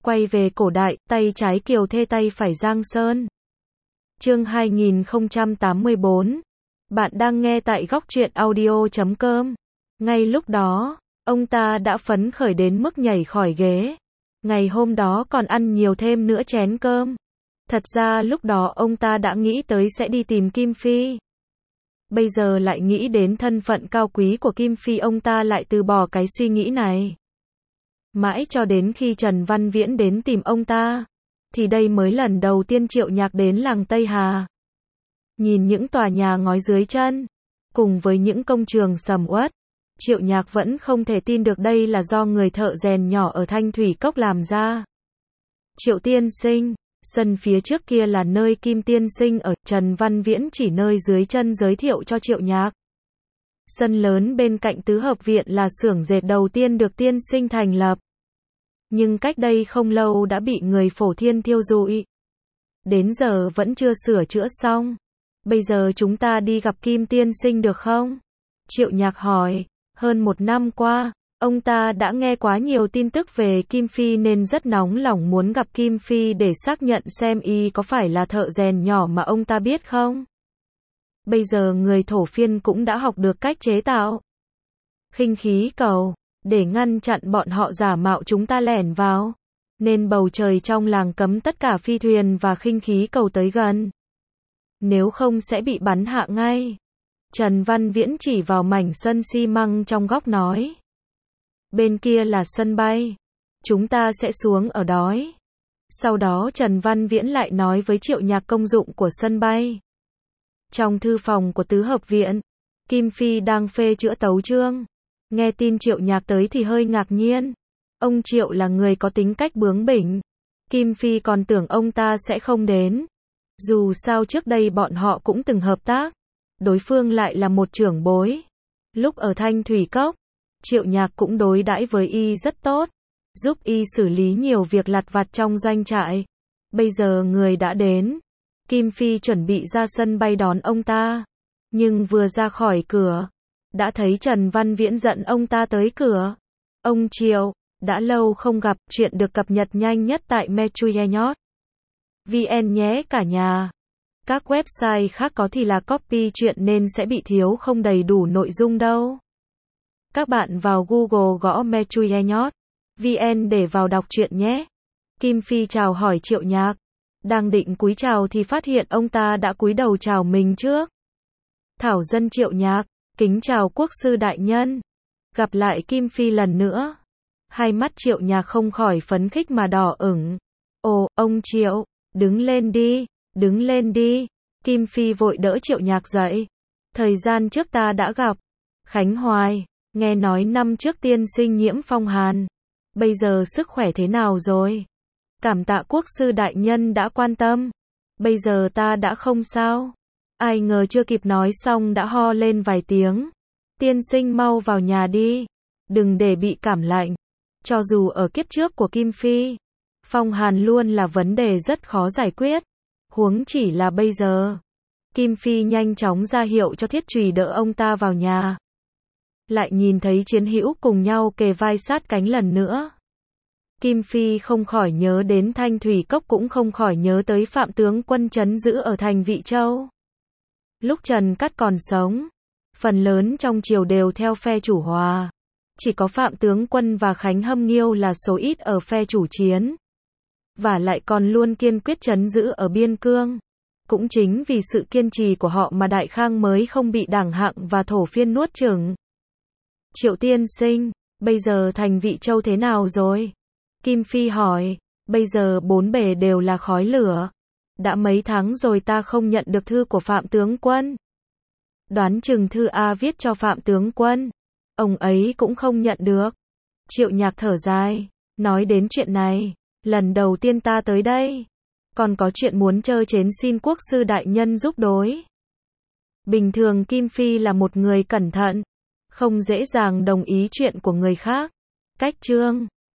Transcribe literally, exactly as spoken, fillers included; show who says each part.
Speaker 1: Quay về cổ đại, tay trái Kiều Thê tay phải Giang Sơn. Chương hai nghìn không trăm tám mươi bốn. Bạn đang nghe tại góc truyện audio chấm com. Ngay lúc đó, ông ta đã phấn khởi đến mức nhảy khỏi ghế. Ngày hôm đó còn ăn nhiều thêm nữa chén cơm. Thật ra lúc đó ông ta đã nghĩ tới sẽ đi tìm Kim Phi. Bây giờ lại nghĩ đến thân phận cao quý của Kim Phi, ông ta lại từ bỏ cái suy nghĩ này. Mãi cho đến khi Trần Văn Viễn đến tìm ông ta, thì đây mới lần đầu tiên Triệu Nhạc đến làng Tây Hà. Nhìn những tòa nhà ngói dưới chân, cùng với những công trường sầm uất, Triệu Nhạc vẫn không thể tin được đây là do người thợ rèn nhỏ ở Thanh Thủy Cốc làm ra. Triệu tiên sinh, sân phía trước kia là nơi Kim tiên sinh ở, Trần Văn Viễn chỉ nơi dưới chân giới thiệu cho Triệu Nhạc. Sân lớn bên cạnh tứ hợp viện là xưởng dệt đầu tiên được tiên sinh thành lập. Nhưng cách đây không lâu đã bị người Phổ Thiên thiêu rụi. Đến giờ vẫn chưa sửa chữa xong. Bây giờ chúng ta đi gặp Kim tiên sinh được không? Triệu Nhạc hỏi. Hơn một năm qua, ông ta đã nghe quá nhiều tin tức về Kim Phi nên rất nóng lòng muốn gặp Kim Phi để xác nhận xem y có phải là thợ rèn nhỏ mà ông ta biết không. Bây giờ người thổ phiên cũng đã học được cách chế tạo khinh khí cầu, để ngăn chặn bọn họ giả mạo chúng ta lẻn vào. Nên bầu trời trong làng cấm tất cả phi thuyền và khinh khí cầu tới gần. Nếu không sẽ bị bắn hạ ngay. Trần Văn Viễn chỉ vào mảnh sân xi măng trong góc nói. Bên kia là sân bay. Chúng ta sẽ xuống ở đó. Sau đó Trần Văn Viễn lại nói với Triệu Nhạc công dụng của sân bay. Trong thư phòng của tứ hợp viện, Kim Phi đang phê chữa tấu chương. Nghe tin Triệu Nhạc tới thì hơi ngạc nhiên. Ông Triệu là người có tính cách bướng bỉnh. Kim Phi còn tưởng ông ta sẽ không đến. Dù sao trước đây bọn họ cũng từng hợp tác. Đối phương lại là một trưởng bối. Lúc ở Thanh Thủy Cốc, Triệu Nhạc cũng đối đãi với y rất tốt. Giúp y xử lý nhiều việc lặt vặt trong doanh trại. Bây giờ người đã đến. Kim Phi chuẩn bị ra sân bay đón ông ta. Nhưng vừa ra khỏi cửa, đã thấy Trần Văn Viễn dẫn ông ta tới cửa. Ông Triệu, đã lâu không gặp, chuyện được cập nhật nhanh nhất tại Metruyenyot chấm vn nhé cả nhà. Các website khác có thì là copy chuyện nên sẽ bị thiếu không đầy đủ nội dung đâu. Các bạn vào Google gõ Metruyenyot chấm vn để vào đọc truyện nhé. Kim Phi chào hỏi Triệu Nhạc. Đang định cúi chào thì phát hiện ông ta đã cúi đầu chào mình trước. Thảo dân Triệu Nhạc, kính chào quốc sư đại nhân. Gặp lại Kim Phi lần nữa. Hai mắt Triệu Nhạc không khỏi phấn khích mà đỏ ửng. Ồ, ông Triệu, đứng lên đi, đứng lên đi. Kim Phi vội đỡ Triệu Nhạc dậy. Thời gian trước ta đã gặp. Khánh Hoài, nghe nói năm trước tiên sinh nhiễm phong hàn. Bây giờ sức khỏe thế nào rồi? Cảm tạ quốc sư đại nhân đã quan tâm. Bây giờ ta đã không sao. Ai ngờ chưa kịp nói xong đã ho lên vài tiếng. Tiên sinh mau vào nhà đi. Đừng để bị cảm lạnh. Cho dù ở kiếp trước của Kim Phi, phong hàn luôn là vấn đề rất khó giải quyết. Huống chỉ là bây giờ. Kim Phi nhanh chóng ra hiệu cho Thiết Trùy đỡ ông ta vào nhà. Lại nhìn thấy chiến hữu cùng nhau kề vai sát cánh lần nữa. Kim Phi không khỏi nhớ đến Thanh Thủy Cốc, cũng không khỏi nhớ tới Phạm tướng quân trấn giữ ở thành Vị Châu. Lúc Trần Cát còn sống, phần lớn trong triều đều theo phe chủ hòa. Chỉ có Phạm tướng quân và Khánh Hâm Nghiêu là số ít ở phe chủ chiến. Và lại còn luôn kiên quyết trấn giữ ở biên cương. Cũng chính vì sự kiên trì của họ mà Đại Khang mới không bị Đảng Hạng và Thổ Phiên nuốt chửng. Triệu tiên sinh, bây giờ thành Vị Châu thế nào rồi? Kim Phi hỏi. Bây giờ bốn bề đều là khói lửa. Đã mấy tháng rồi ta không nhận được thư của Phạm tướng quân. Đoán chừng thư A viết cho Phạm tướng quân. Ông ấy cũng không nhận được. Triệu Nhạc thở dài. Nói đến chuyện này, lần đầu tiên ta tới đây. Còn có chuyện muốn trơ chén xin quốc sư đại nhân giúp đối. Bình thường Kim Phi là một người cẩn thận. Không dễ dàng đồng ý chuyện của người khác. Cách chương